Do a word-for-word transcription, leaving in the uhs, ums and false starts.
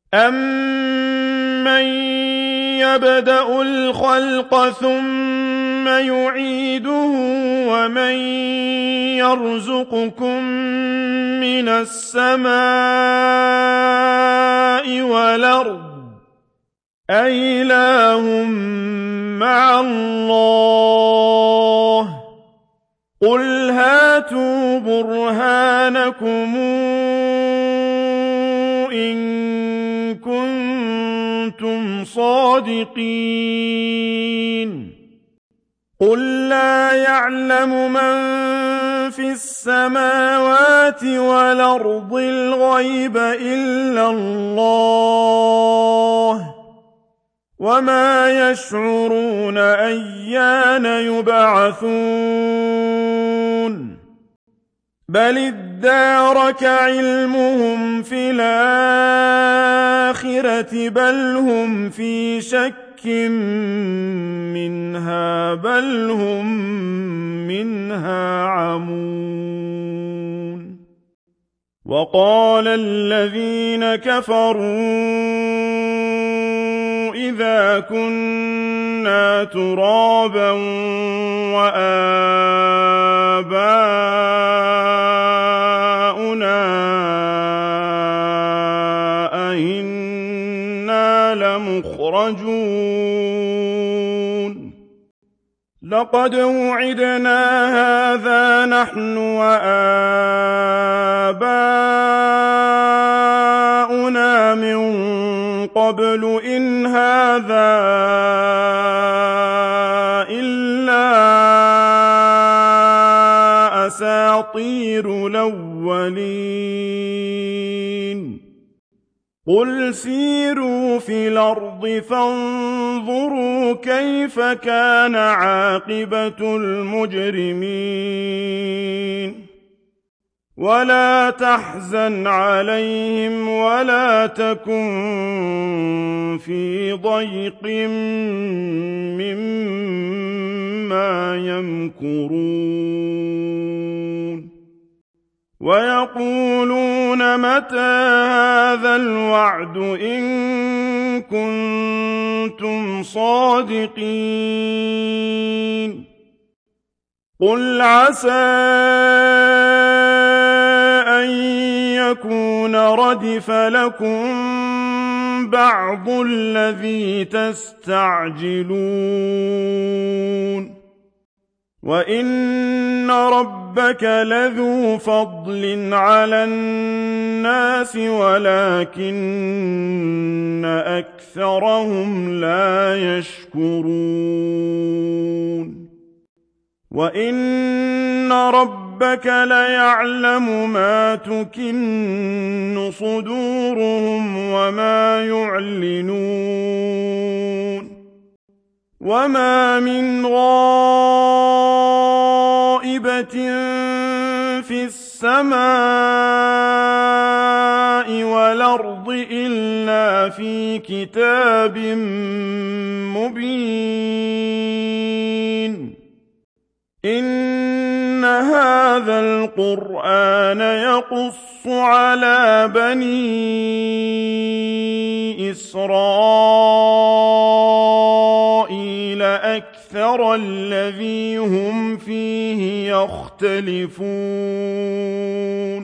أَمَّن يَبْدَأُ الْخَلْقَ ثُمَّ يُعِيدُهُ وَمَن يَرْزُقُكُم مِّنَ السَّمَاءِ وَالْأَرْضِ أَإِلَٰهٌ مَّعَ اللَّهِ ۚ قُلْ هَاتُوا بُرْهَانَكُمْ إِن كُنتُمْ صَادِقِينَ قُل لَّا يَعْلَمُ مَن فِي السَّمَاوَاتِ وَالْأَرْضِ الْغَيْبَ إِلَّا اللَّهُ ۚ وَمَا يَشْعُرُونَ أَيَّانَ يُبْعَثُونَ بَلِ ادَّارَكَ عِلْمُهُمْ فِي الْآخِرَةِ بَلْ هُمْ فِي شَكٍّ مِّنْهَا بَلْ هُم مِّنْهَا عَمُونَ وَقَالَ الَّذِينَ كَفَرُوا إِذَا كُنَّا تُرَابًا وَآبَاؤُنَا أَئِنَّا لَمُخْرَجُونَ لَقَدْ وُعِدْنَا هَٰذَا نَحْنُ وَآبَاؤُنَا مِن قَبْلُ إِنْ هَٰذَا إِلَّا أَسَاطِيرُ الْأَوَّلِينَ قُلْ سِيرُوا فِي الْأَرْضِ فَانظُرُوا كَيْفَ كَانَ عَاقِبَةُ الْمُجْرِمِينَ وَلَا تَحْزَنْ عَلَيْهِمْ وَلَا تَكُن فِي ضَيْقٍ مِّمَّا يَمْكُرُونَ وَيَقُولُونَ مَتَىٰ هَٰذَا الْوَعْدُ إِن كُنتُمْ صَادِقِينَ قُلْ عَسَىٰ أَن يَكُونَ رَدِفَ لَكُم بَعْضُ الَّذِي تَسْتَعْجِلُونَ وَإِنَّ رَبَّكَ لَذُو فَضْلٍ عَلَى النَّاسِ وَلَٰكِنَّ أَكْثَرَهُمْ لَا يَشْكُرُونَ وَإِنَّ رَبَّكَ لَيَعْلَمُ مَا تُكِنُّ صُدُورُهُمْ وَمَا يُعْلِنُونَ وَمَا مِنْ غَائِبَةٍ فِي السَّمَاءِ وَالْأَرْضِ إِلَّا فِي كِتَابٍ مُّبِينٍ إِنَّ هَٰذَا الْقُرْآنَ يَقُصُّ عَلَىٰ بَنِي إِسْرَائِيلَ أَكْثَرَ الَّذِي هُمْ فِيهِ يَخْتَلِفُونَ